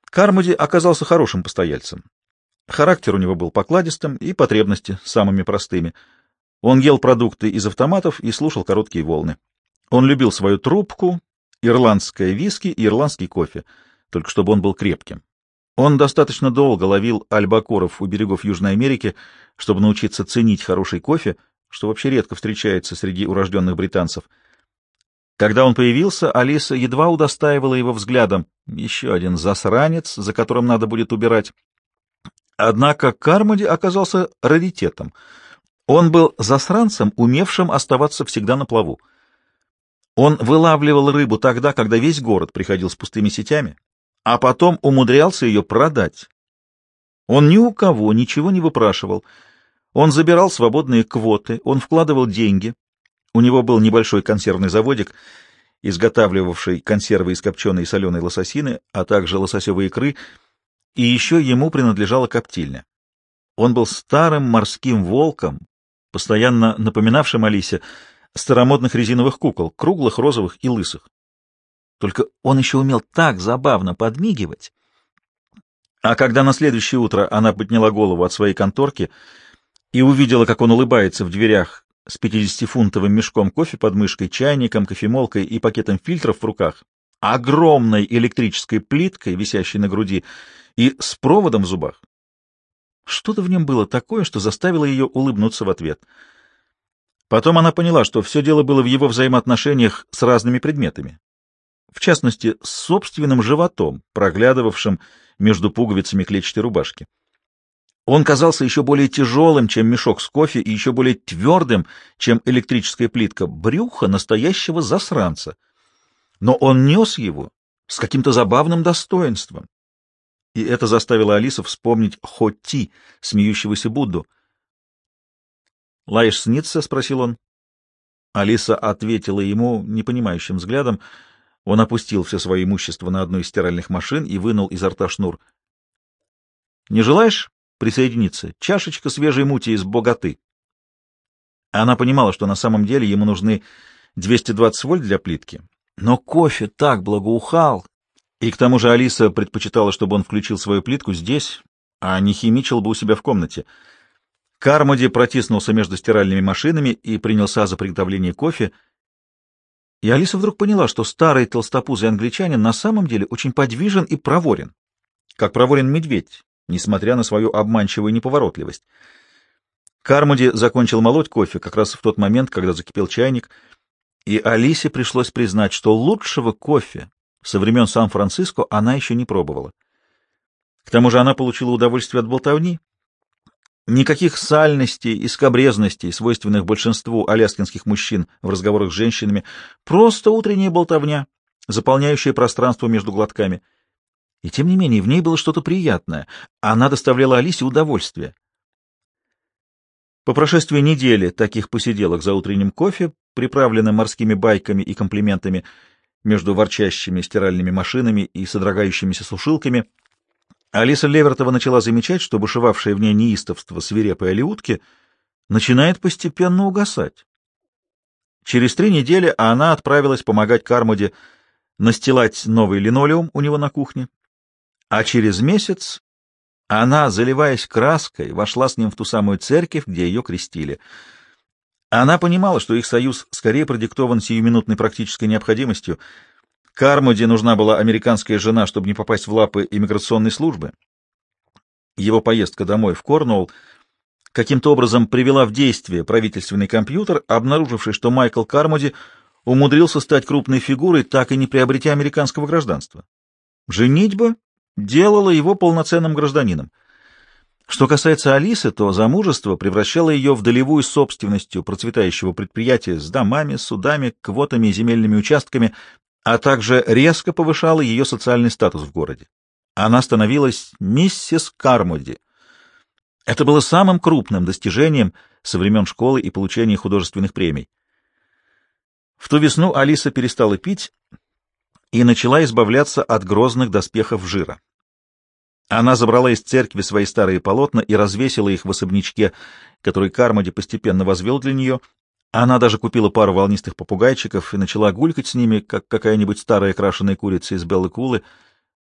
Кармоди оказался хорошим постояльцем. Характер у него был покладистым и потребности самыми простыми. Он ел продукты из автоматов и слушал короткие волны. Он любил свою трубку, ирландское виски и ирландский кофе, только чтобы он был крепким. Он достаточно долго ловил альбакоров у берегов Южной Америки, чтобы научиться ценить хороший кофе, что вообще редко встречается среди урожденных британцев. Когда он появился, Алиса едва удостаивала его взглядом. Еще один засранец, за которым надо будет убирать. Однако Кармоди оказался раритетом. Он был засранцем, умевшим оставаться всегда на плаву. Он вылавливал рыбу тогда, когда весь город приходил с пустыми сетями, а потом умудрялся ее продать. Он ни у кого ничего не выпрашивал. Он забирал свободные квоты, он вкладывал деньги. У него был небольшой консервный заводик, изготавливавший консервы из копченой и соленой лососины, а также лососевой икры, и еще ему принадлежала коптильня. Он был старым морским волком, постоянно напоминавшим Алисе старомодных резиновых кукол, круглых, розовых и лысых. Только он еще умел так забавно подмигивать. А когда на следующее утро она подняла голову от своей конторки и увидела, как он улыбается в дверях с 50-фунтовым мешком кофе под мышкой, чайником, кофемолкой и пакетом фильтров в руках, огромной электрической плиткой, висящей на груди, и с проводом в зубах, что-то в нем было такое, что заставило ее улыбнуться в ответ. Потом она поняла, что все дело было в его взаимоотношениях с разными предметами. В частности, с собственным животом, проглядывавшим между пуговицами клетчатой рубашки. Он казался еще более тяжелым, чем мешок с кофе, и еще более твердым, чем электрическая плитка, брюхо настоящего засранца. Но он нес его с каким-то забавным достоинством. И это заставило Алису вспомнить Хотти, смеющегося Будду. «Лаиш снится?» — спросил он. Алиса ответила ему непонимающим взглядом. Он опустил все свое имущество на одну из стиральных машин и вынул изо рта шнур. «Не желаешь присоединиться? Чашечка свежей мути из Богаты». Она понимала, что на самом деле ему нужны 220 вольт для плитки. Но кофе так благоухал, и к тому же Алиса предпочитала, чтобы он включил свою плитку здесь, а не химичил бы у себя в комнате. Кармоди протиснулся между стиральными машинами и принялся за приготовление кофе. И Алиса вдруг поняла, что старый толстопузый англичанин на самом деле очень подвижен и проворен, как проворен медведь, несмотря на свою обманчивую неповоротливость. Кармоди закончил молоть кофе как раз в тот момент, когда закипел чайник, и Алисе пришлось признать, что лучшего кофе со времен Сан-Франциско она еще не пробовала. К тому же она получила удовольствие от болтовни. Никаких сальностей и скабрезностей, свойственных большинству аляскинских мужчин в разговорах с женщинами, просто утренняя болтовня, заполняющая пространство между глотками. И тем не менее в ней было что-то приятное. Она доставляла Алисе удовольствие. По прошествии недели таких посиделок за утренним кофе, приправленным морскими байками и комплиментами между ворчащими стиральными машинами и содрогающимися сушилками, Алиса Левертова начала замечать, что бушевавшее в ней неистовство свирепой алеутки начинает постепенно угасать. Через 3 недели она отправилась помогать Кармоди настилать новый линолеум у него на кухне, а через месяц она, заливаясь краской, вошла с ним в ту самую церковь, где ее крестили. Она понимала, что их союз скорее продиктован сиюминутной практической необходимостью. Кармоди нужна была американская жена, чтобы не попасть в лапы иммиграционной службы. Его поездка домой в Корнуолл каким-то образом привела в действие правительственный компьютер, обнаруживший, что Майкл Кармоди умудрился стать крупной фигурой, так и не приобретя американского гражданства. Женитьба делала его полноценным гражданином. Что касается Алисы, то замужество превращало ее в долевую собственностью процветающего предприятия с домами, судами, квотами и земельными участками, а также резко повышало ее социальный статус в городе. Она становилась миссис Кармоди. Это было самым крупным достижением со времен школы и получения художественных премий. В ту весну Алиса перестала пить и начала избавляться от грозных доспехов жира. Она забрала из церкви свои старые полотна и развесила их в особнячке, который Кармоди постепенно возвел для нее. Она даже купила пару волнистых попугайчиков и начала гулькать с ними, как какая-нибудь старая крашеная курица из Беллы Кулы.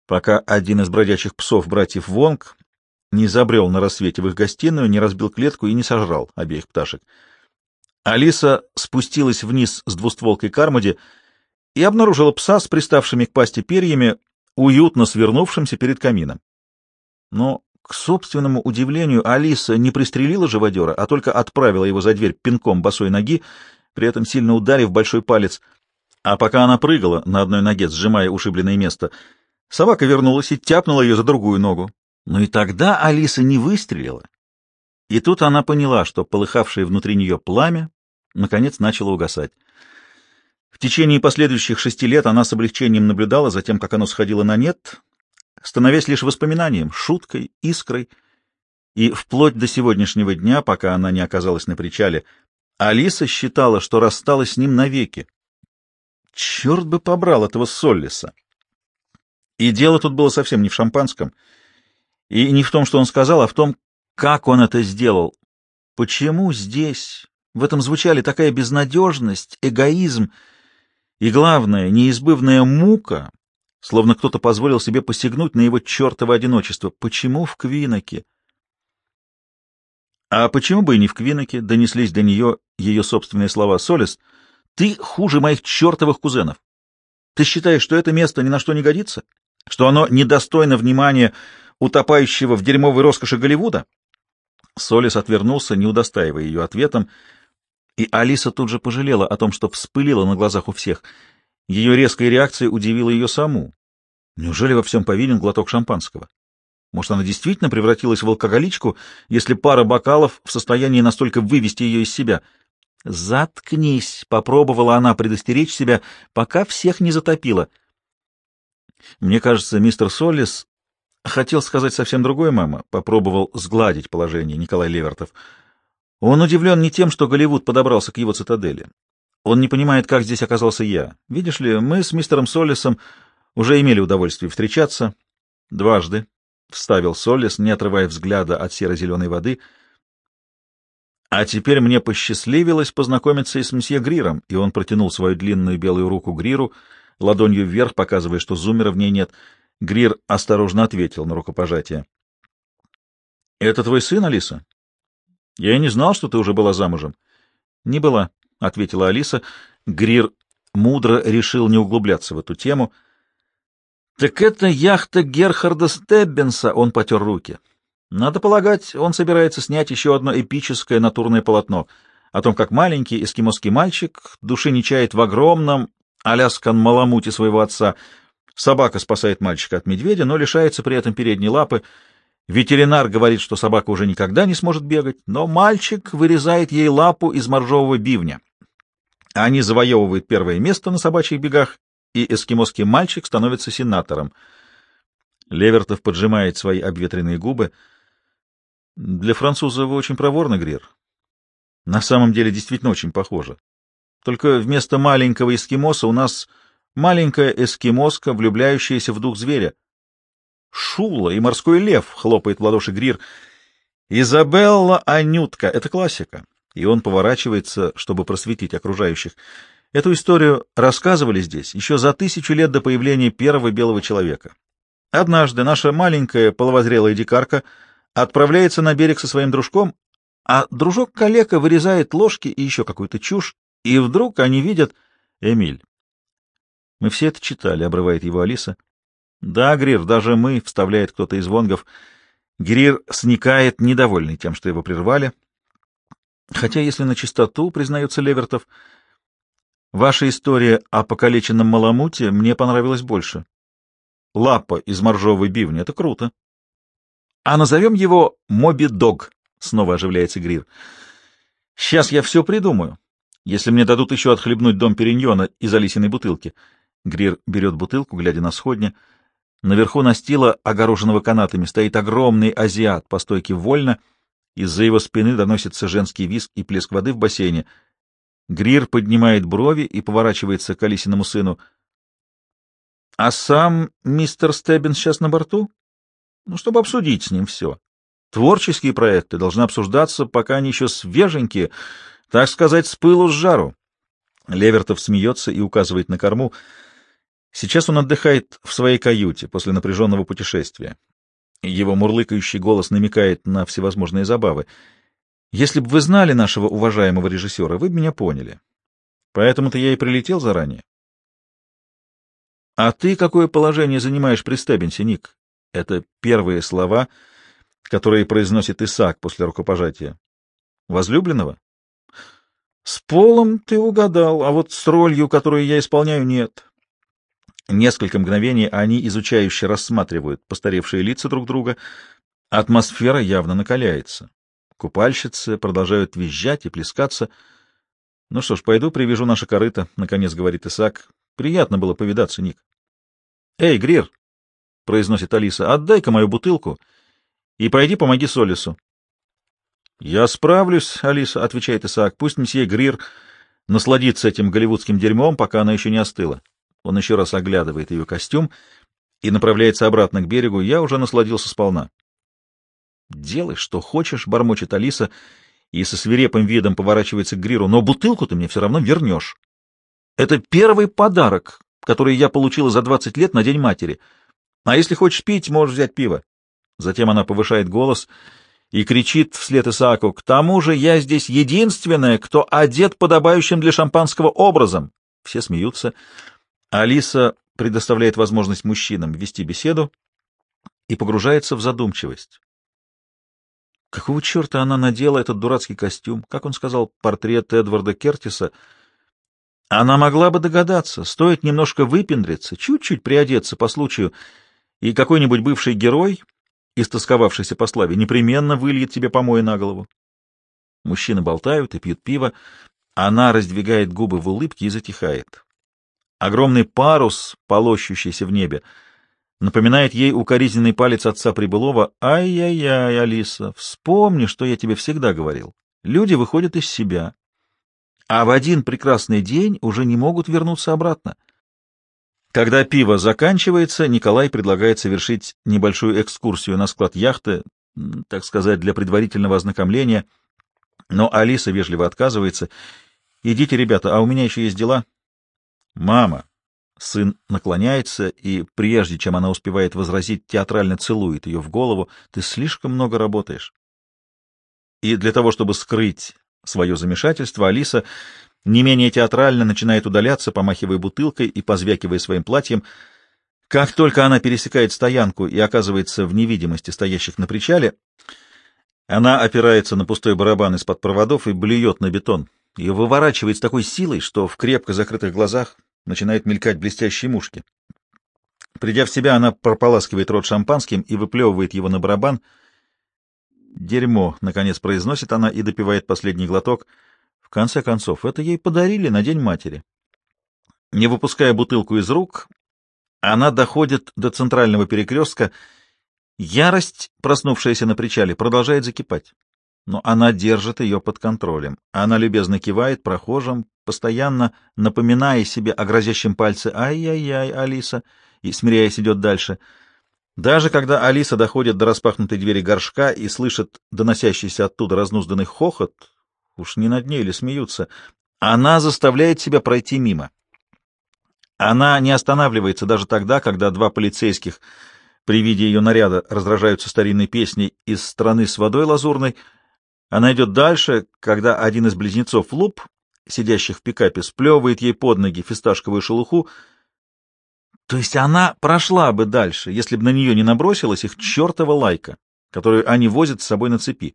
пока один из бродячих псов братьев Вонг не забрел на рассвете в их гостиную, не разбил клетку и не сожрал обеих пташек. Алиса спустилась вниз с двустволкой Кармоди и обнаружила пса с приставшими к пасти перьями, уютно свернувшимся перед камином. Но, к собственному удивлению, Алиса не пристрелила живодера, а только отправила его за дверь пинком босой ноги, при этом сильно ударив большой палец. А пока она прыгала на одной ноге, сжимая ушибленное место, собака вернулась и тяпнула ее за другую ногу. Но и тогда Алиса не выстрелила. И тут она поняла, что полыхавшее внутри нее пламя наконец начало угасать. В течение последующих 6 лет она с облегчением наблюдала за тем, как оно сходило на нет, становясь лишь воспоминанием, шуткой, искрой. И вплоть до сегодняшнего дня, пока она не оказалась на причале, Алиса считала, что рассталась с ним навеки. Черт бы побрал этого Соллиса! И дело тут было совсем не в шампанском, и не в том, что он сказал, а в том, как он это сделал. Почему здесь, в этом звучали такая безнадежность, эгоизм и, главное, неизбывная мука, словно кто-то позволил себе посягнуть на его чертово одиночество? Почему в Квиноке? А почему бы и не в Квиноке? Донеслись до нее ее собственные слова. Солис, ты хуже моих чертовых кузенов. Ты считаешь, что это место ни на что не годится? Что оно недостойно внимания утопающего в дерьмовой роскоши Голливуда? Солис отвернулся, не удостаивая ее ответом, и Алиса тут же пожалела о том, что вспылила на глазах у всех. Ее резкая реакция удивила ее саму. Неужели во всем повинен глоток шампанского? Может, она действительно превратилась в алкоголичку, если пара бокалов в состоянии настолько вывести ее из себя? «Заткнись!» — попробовала она предостеречь себя, пока всех не затопила. «Мне кажется, мистер Соллис хотел сказать совсем другое, мама», — попробовал сгладить положение Николай Левертов. «Он удивлен не тем, что Голливуд подобрался к его цитадели. Он не понимает, как здесь оказался я. Видишь ли, мы с мистером Соллисом уже имели удовольствие встречаться дважды», — вставил Соллис, не отрывая взгляда от серо-зеленой воды. «А теперь мне посчастливилось познакомиться и с мсье Гриром», и он протянул свою длинную белую руку Гриру, ладонью вверх, показывая, что зуммера в ней нет. Грир осторожно ответил на рукопожатие. «Это твой сын, Алиса? Я и не знал, что ты уже была замужем». «Не была», — ответила Алиса. Грир мудро решил не углубляться в эту тему. «Так это яхта Герхарда Стеббенса», — он потер руки. «Надо полагать, он собирается снять еще одно эпическое натурное полотно о том, как маленький эскимосский мальчик души не чает в огромном аляскан маламуте своего отца. Собака спасает мальчика от медведя, но лишается при этом передней лапы. Ветеринар говорит, что собака уже никогда не сможет бегать, но мальчик вырезает ей лапу из моржового бивня. Они завоевывают первое место на собачьих бегах, и эскимосский мальчик становится сенатором». Левертов поджимает свои обветренные губы. «Для француза вы очень проворны, Грир. На самом деле действительно очень похоже. Только вместо маленького эскимоса у нас маленькая эскимоска, влюбляющаяся в дух зверя». «Шула и морской лев», — хлопает в ладоши Грир. «Изабелла Анютка» — это классика. И он поворачивается, чтобы просветить окружающих. Эту историю рассказывали здесь еще за 1000 лет до появления первого белого человека. Однажды наша маленькая половозрелая дикарка отправляется на берег со своим дружком, а дружок-калека вырезает ложки и еще какую-то чушь, и вдруг они видят... «Эмиль, мы все это читали», — обрывает его Алиса. «Да, Грир, даже мы», — вставляет кто-то из вонгов. Грир сникает, недовольный тем, что его прервали. Хотя, если на чистоту, признается Левертов, ваша история о покалеченном маламуте мне понравилась больше. Лапа из моржовой бивни — это круто. А назовем его Моби-Дог, — снова оживляется Грир. Сейчас я все придумаю, если мне дадут еще отхлебнуть дом Периньона из Алисиной бутылки. Грир берет бутылку, глядя на сходня. Наверху настила, огороженного канатами, стоит огромный азиат по стойке вольно. Из-за его спины доносится женский визг и плеск воды в бассейне. Грир поднимает брови и поворачивается к Алисиному сыну. — А сам мистер Стеббинс сейчас на борту? Ну, чтобы обсудить с ним все. Творческие проекты должны обсуждаться, пока они еще свеженькие, так сказать, с пылу с жару. Левертов смеется и указывает на корму. Сейчас он отдыхает в своей каюте после напряженного путешествия. Его мурлыкающий голос намекает на всевозможные забавы. Если бы вы знали нашего уважаемого режиссера, вы бы меня поняли. Поэтому-то я и прилетел заранее. — А ты какое положение занимаешь при Стеббинсе, Ник? Это первые слова, которые произносит Исаак после рукопожатия. — Возлюбленного? — С Полом ты угадал, а вот с ролью, которую я исполняю, нет. Несколько мгновений они изучающе рассматривают постаревшие лица друг друга. Атмосфера явно накаляется. Купальщицы продолжают визжать и плескаться. — Ну что ж, пойду привяжу наше корыто, — наконец говорит Исаак. — Приятно было повидаться, Ник. — Эй, Грир, — произносит Алиса, — отдай-ка мою бутылку и пойди помоги Солису. — Я справлюсь, Алиса, — отвечает Исаак. — Пусть месье Грир насладится этим голливудским дерьмом, пока она еще не остыла. Он еще раз оглядывает ее костюм и направляется обратно к берегу. Я уже насладился сполна. — Делай, что хочешь, — бормочет Алиса и со свирепым видом поворачивается к Гриру, — но бутылку ты мне все равно вернешь. Это первый подарок, который я получила за 20 лет на День матери. А если хочешь пить, можешь взять пиво. Затем она повышает голос и кричит вслед Исааку: «К тому же я здесь единственная, кто одет подобающим для шампанского образом». Все смеются. Алиса предоставляет возможность мужчинам вести беседу и погружается в задумчивость. Какого черта она надела этот дурацкий костюм? Как он сказал, портрет Эдварда Кертиса? Она могла бы догадаться, стоит немножко выпендриться, чуть-чуть приодеться по случаю, и какой-нибудь бывший герой, истосковавшийся по славе, непременно выльет тебе помои на голову. Мужчины болтают и пьют пиво. Она раздвигает губы в улыбке и затихает. Огромный парус, полощущийся в небе, напоминает ей укоризненный палец отца Прибылова. «Ай-яй-яй, Алиса, вспомни, что я тебе всегда говорил. Люди выходят из себя, а в один прекрасный день уже не могут вернуться обратно». Когда пиво заканчивается, Николай предлагает совершить небольшую экскурсию на склад яхты, так сказать, для предварительного ознакомления, но Алиса вежливо отказывается. «Идите, ребята, а у меня еще есть дела». «Мама!» Сын наклоняется, и прежде чем она успевает возразить, театрально целует ее в голову. «Ты слишком много работаешь». И для того, чтобы скрыть свое замешательство, Алиса не менее театрально начинает удаляться, помахивая бутылкой и позвякивая своим платьем. Как только она пересекает стоянку и оказывается в невидимости стоящих на причале, она опирается на пустой барабан из-под проводов и блюет на бетон. Ее выворачивает с такой силой, что в крепко закрытых глазах начинают мелькать блестящие мушки. Придя в себя, она прополаскивает рот шампанским и выплевывает его на барабан. «Дерьмо», — наконец произносит она и допивает последний глоток. В конце концов, это ей подарили на День матери. Не выпуская бутылку из рук, она доходит до центрального перекрестка. Ярость, проснувшаяся на причале, продолжает закипать. Но она держит ее под контролем. Она любезно кивает прохожим, постоянно напоминая себе о грозящем пальце «Ай-яй-яй, Алиса», и, смиряясь, идет дальше. Даже когда Алиса доходит до распахнутой двери горшка и слышит доносящийся оттуда разнузданный хохот, уж не над ней ли смеются, она заставляет себя пройти мимо. Она не останавливается даже тогда, когда два полицейских при виде ее наряда раздражаются старинной песней «Из страны с водой лазурной». Она идет дальше, когда один из близнецов Луп, сидящих в пикапе, сплевывает ей под ноги фисташковую шелуху. То есть она прошла бы дальше, если бы на нее не набросилась их чертова лайка, которую они возят с собой на цепи.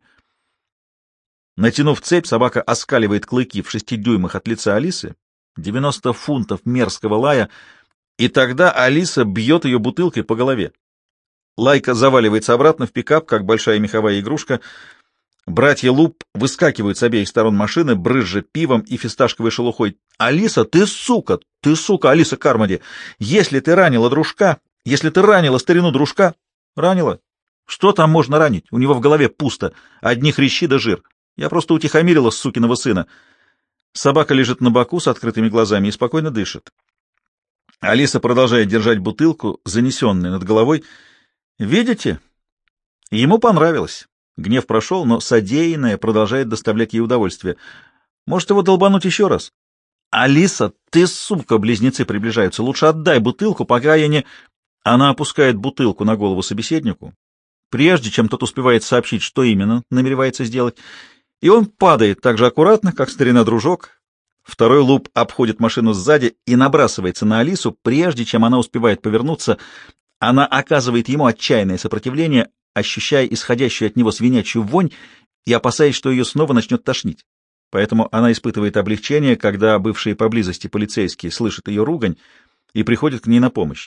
Натянув цепь, собака оскаливает клыки в 6 дюймах от лица Алисы, 90 фунтов мерзкого лая, и тогда Алиса бьет ее бутылкой по голове. Лайка заваливается обратно в пикап, как большая меховая игрушка. Братья Луп выскакивают с обеих сторон машины, брызжа пивом и фисташковой шелухой. «Алиса, ты сука! Ты сука, Алиса Кармоди! Если ты ранила дружка, если ты ранила старину дружка...» «Ранила? Что там можно ранить? У него в голове пусто, одни хрящи да жир. Я просто утихомирила сукиного сына». Собака лежит на боку с открытыми глазами и спокойно дышит. Алиса продолжает держать бутылку, занесенную над головой. «Видите? Ему понравилось». Гнев прошел, но содеянное продолжает доставлять ей удовольствие. Может, его долбануть еще раз? «Алиса, ты сука!» — близнецы приближаются. «Лучше отдай бутылку, пока я не...» Она опускает бутылку на голову собеседнику, прежде чем тот успевает сообщить, что именно намеревается сделать, и он падает так же аккуратно, как старина-дружок. Второй луп обходит машину сзади и набрасывается на Алису, прежде чем она успевает повернуться. Она оказывает ему отчаянное сопротивление, ощущая исходящую от него свинячью вонь и опасаясь, что ее снова начнет тошнить. Поэтому она испытывает облегчение, когда бывшие поблизости полицейские слышат ее ругань и приходят к ней на помощь.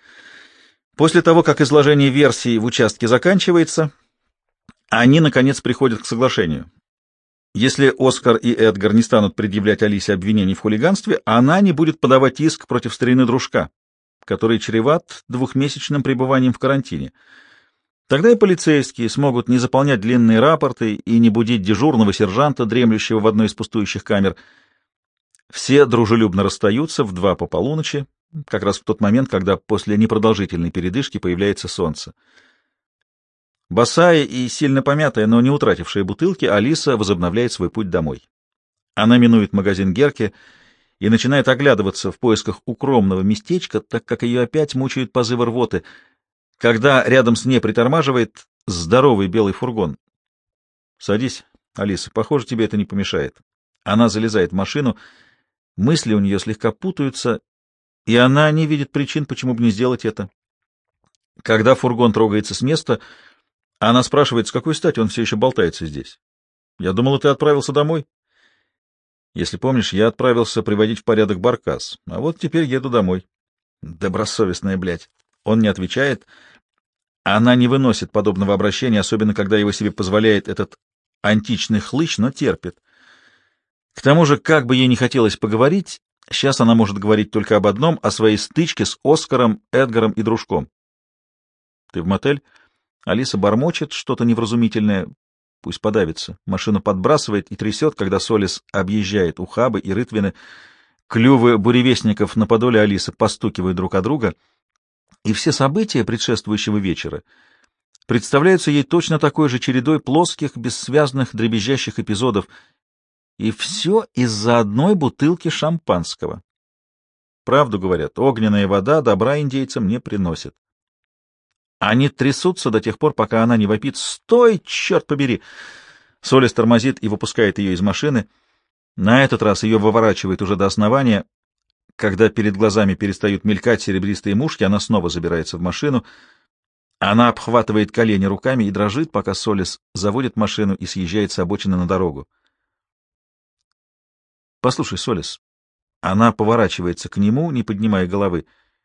После того, как изложение версий в участке заканчивается, они, наконец, приходят к соглашению. Если Оскар и Эдгар не станут предъявлять Алисе обвинений в хулиганстве, она не будет подавать иск против старины-дружка, который чреват двухмесячным пребыванием в карантине. Тогда и полицейские смогут не заполнять длинные рапорты и не будить дежурного сержанта, дремлющего в одной из пустующих камер. Все дружелюбно расстаются в 2 по полуночи, как раз в тот момент, когда после непродолжительной передышки появляется солнце. Босая и сильно помятая, но не утратившая бутылки, Алиса возобновляет свой путь домой. Она минует магазин Герке и начинает оглядываться в поисках укромного местечка, так как ее опять мучают позывы рвоты, когда рядом с ней притормаживает здоровый белый фургон. «Садись, Алиса, похоже, тебе это не помешает». Она залезает в машину, мысли у нее слегка путаются, и она не видит причин, почему бы не сделать это. Когда фургон трогается с места, она спрашивает, с какой стати он все еще болтается здесь. «Я думала, ты отправился домой». «Если помнишь, я отправился приводить в порядок баркас, а вот теперь еду домой». «Добросовестная, блядь». Он не отвечает. Она не выносит подобного обращения, особенно когда его себе позволяет этот античный хлыщ, но терпит. К тому же, как бы ей не хотелось поговорить, сейчас она может говорить только об одном — о своей стычке с Оскаром, Эдгаром и дружком. «Ты в мотель?» Алиса бормочет что-то невразумительное. Пусть подавится. Машину подбрасывает и трясет, когда Солис объезжает ухабы и рытвины. Клювы буревестников на подоле Алисы постукивают друг о друга, и все события предшествующего вечера представляются ей точно такой же чередой плоских, бессвязных, дребезжащих эпизодов. И все из-за одной бутылки шампанского. Правду говорят, огненная вода добра индейцам не приносит. Они трясутся до тех пор, пока она не вопит: «Стой, черт побери!» Солис тормозит и выпускает ее из машины. На этот раз ее выворачивает уже до основания. Когда перед глазами перестают мелькать серебристые мушки, она снова забирается в машину. Она обхватывает колени руками и дрожит, пока Солис заводит машину и съезжает с обочины на дорогу. «Послушай, Солис». Она поворачивается к нему, не поднимая головы.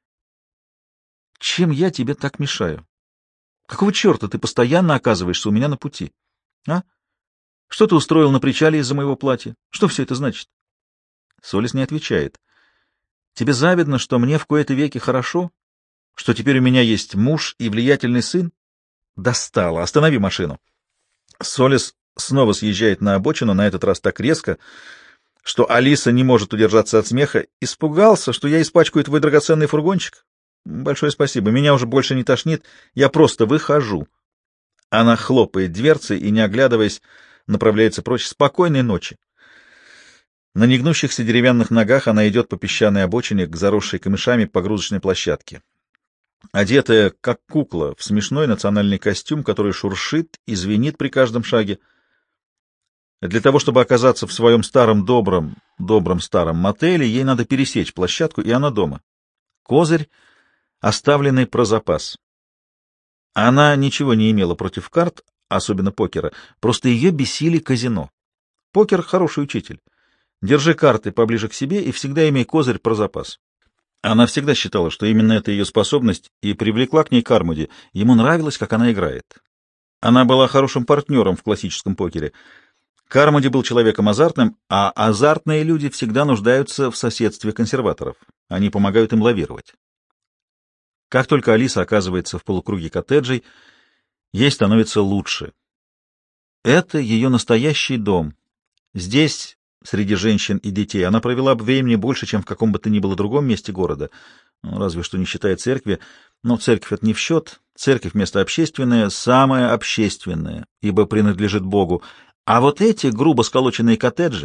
«Чем я тебе так мешаю? Какого черта ты постоянно оказываешься у меня на пути? А? Что ты устроил на причале из-за моего платья? Что все это значит?» Солис не отвечает. «Тебе завидно, что мне в кои-то веки хорошо? Что теперь у меня есть муж и влиятельный сын? Достало! Останови машину!» Солис снова съезжает на обочину, на этот раз так резко, что Алиса не может удержаться от смеха. «Испугался, что я испачкаю твой драгоценный фургончик? Большое спасибо, меня уже больше не тошнит, я просто выхожу». Она хлопает дверцей и, не оглядываясь, направляется прочь. «Спокойной ночи». На негнущихся деревянных ногах она идет по песчаной обочине к заросшей камышами погрузочной площадке. Одетая, как кукла, в смешной национальный костюм, который шуршит и звенит при каждом шаге. Для того, чтобы оказаться в своем добром старом мотеле, ей надо пересечь площадку, и она дома. Козырь, оставленный про запас. Она ничего не имела против карт, особенно покера, просто ее бесили казино. Покер — хороший учитель. Держи карты поближе к себе и всегда имей козырь про запас. Она всегда считала, что именно это ее способность, и привлекла к ней Кармоди. Ему нравилось, как она играет. Она была хорошим партнером в классическом покере. Кармоди был человеком азартным, а азартные люди всегда нуждаются в соседстве консерваторов. Они помогают им лавировать. Как только Алиса оказывается в полукруге коттеджей, ей становится лучше. Это ее настоящий дом. Здесь, среди женщин и детей, она провела бы времени больше, чем в каком бы то ни было другом месте города, разве что не считая церкви. Но церковь — это не в счет. Церковь — место общественное, самое общественное, ибо принадлежит Богу. А вот эти грубо сколоченные коттеджи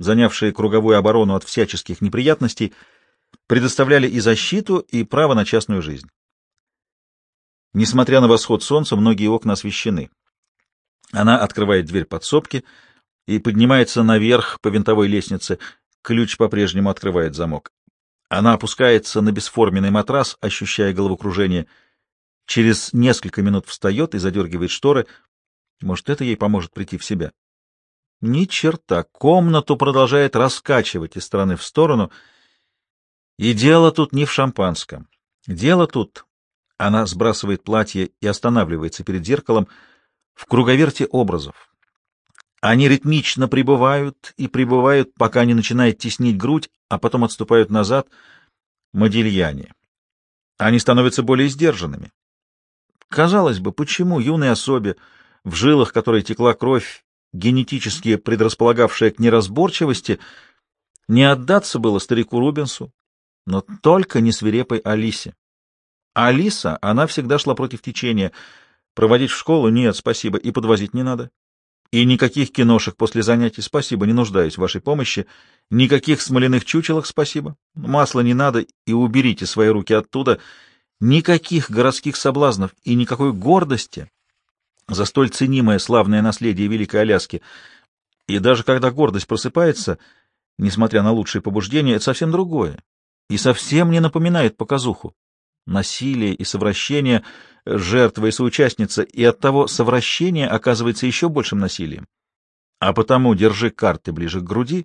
занявшие круговую оборону от всяческих неприятностей, предоставляли и защиту, и право на частную жизнь. Несмотря на восход солнца, многие окна освещены. Она открывает дверь подсобки и поднимается наверх по винтовой лестнице. Ключ по-прежнему открывает замок. Она опускается на бесформенный матрас, ощущая головокружение. Через несколько минут встает и задергивает шторы. Может, это ей поможет прийти в себя? Ни черта. Комнату продолжает раскачивать из стороны в сторону. И дело тут не в шампанском. Дело тут... Она сбрасывает платье и останавливается перед зеркалом в круговерте образов. Они ритмично прибывают и прибывают, пока не начинает теснить грудь, а потом отступают назад. Модильяне. Они становятся более сдержанными. Казалось бы, почему юной особе, в жилах которой текла кровь, генетически предрасполагавшая к неразборчивости, не отдаться было старику Рубенсу, но только не свирепой Алисе. Алиса, она всегда шла против течения. Проводить в школу — нет, спасибо, и подвозить не надо. И никаких киношек после занятий — спасибо, не нуждаюсь в вашей помощи. Никаких смоляных чучелок — спасибо. Масла не надо, и уберите свои руки оттуда. Никаких городских соблазнов и никакой гордости за столь ценимое славное наследие Великой Аляски. И даже когда гордость просыпается, несмотря на лучшие побуждения, это совсем другое. И совсем не напоминает показуху. Насилие и совращение, жертва и соучастница, и оттого совращение оказывается еще большим насилием. А потому держи карты ближе к груди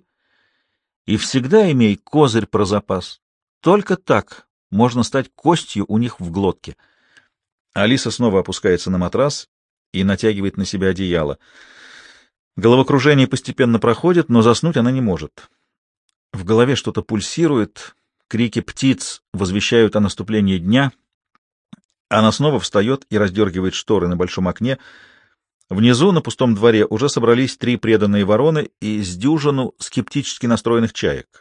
и всегда имей козырь про запас. Только так можно стать костью у них в глотке. Алиса снова опускается на матрас и натягивает на себя одеяло. Головокружение постепенно проходит, но заснуть она не может. В голове что-то пульсирует, крики птиц возвещают о наступлении дня. Она снова встает и раздергивает шторы на большом окне. Внизу, на пустом дворе, уже собрались 3 преданные вороны и с дюжину скептически настроенных чаек.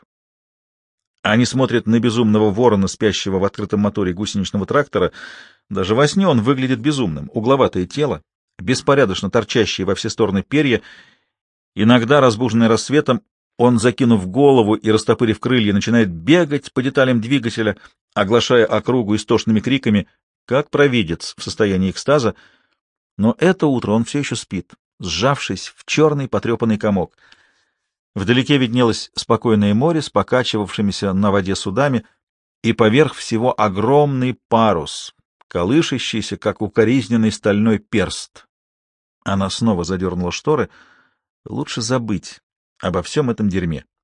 Они смотрят на безумного ворона, спящего в открытом моторе гусеничного трактора. Даже во сне он выглядит безумным. Угловатое тело, беспорядочно торчащие во все стороны перья. Иногда, разбуженный рассветом, он, закинув голову и растопырив крылья, начинает бегать по деталям двигателя, оглашая округу истошными криками, как провидец в состоянии экстаза. Но это утро он все еще спит, сжавшись в черный потрепанный комок. Вдалеке виднелось спокойное море с покачивавшимися на воде судами, и поверх всего огромный парус, колышащийся, как укоризненный стальной перст. Она снова задернула шторы. Лучше забыть обо всем этом дерьме.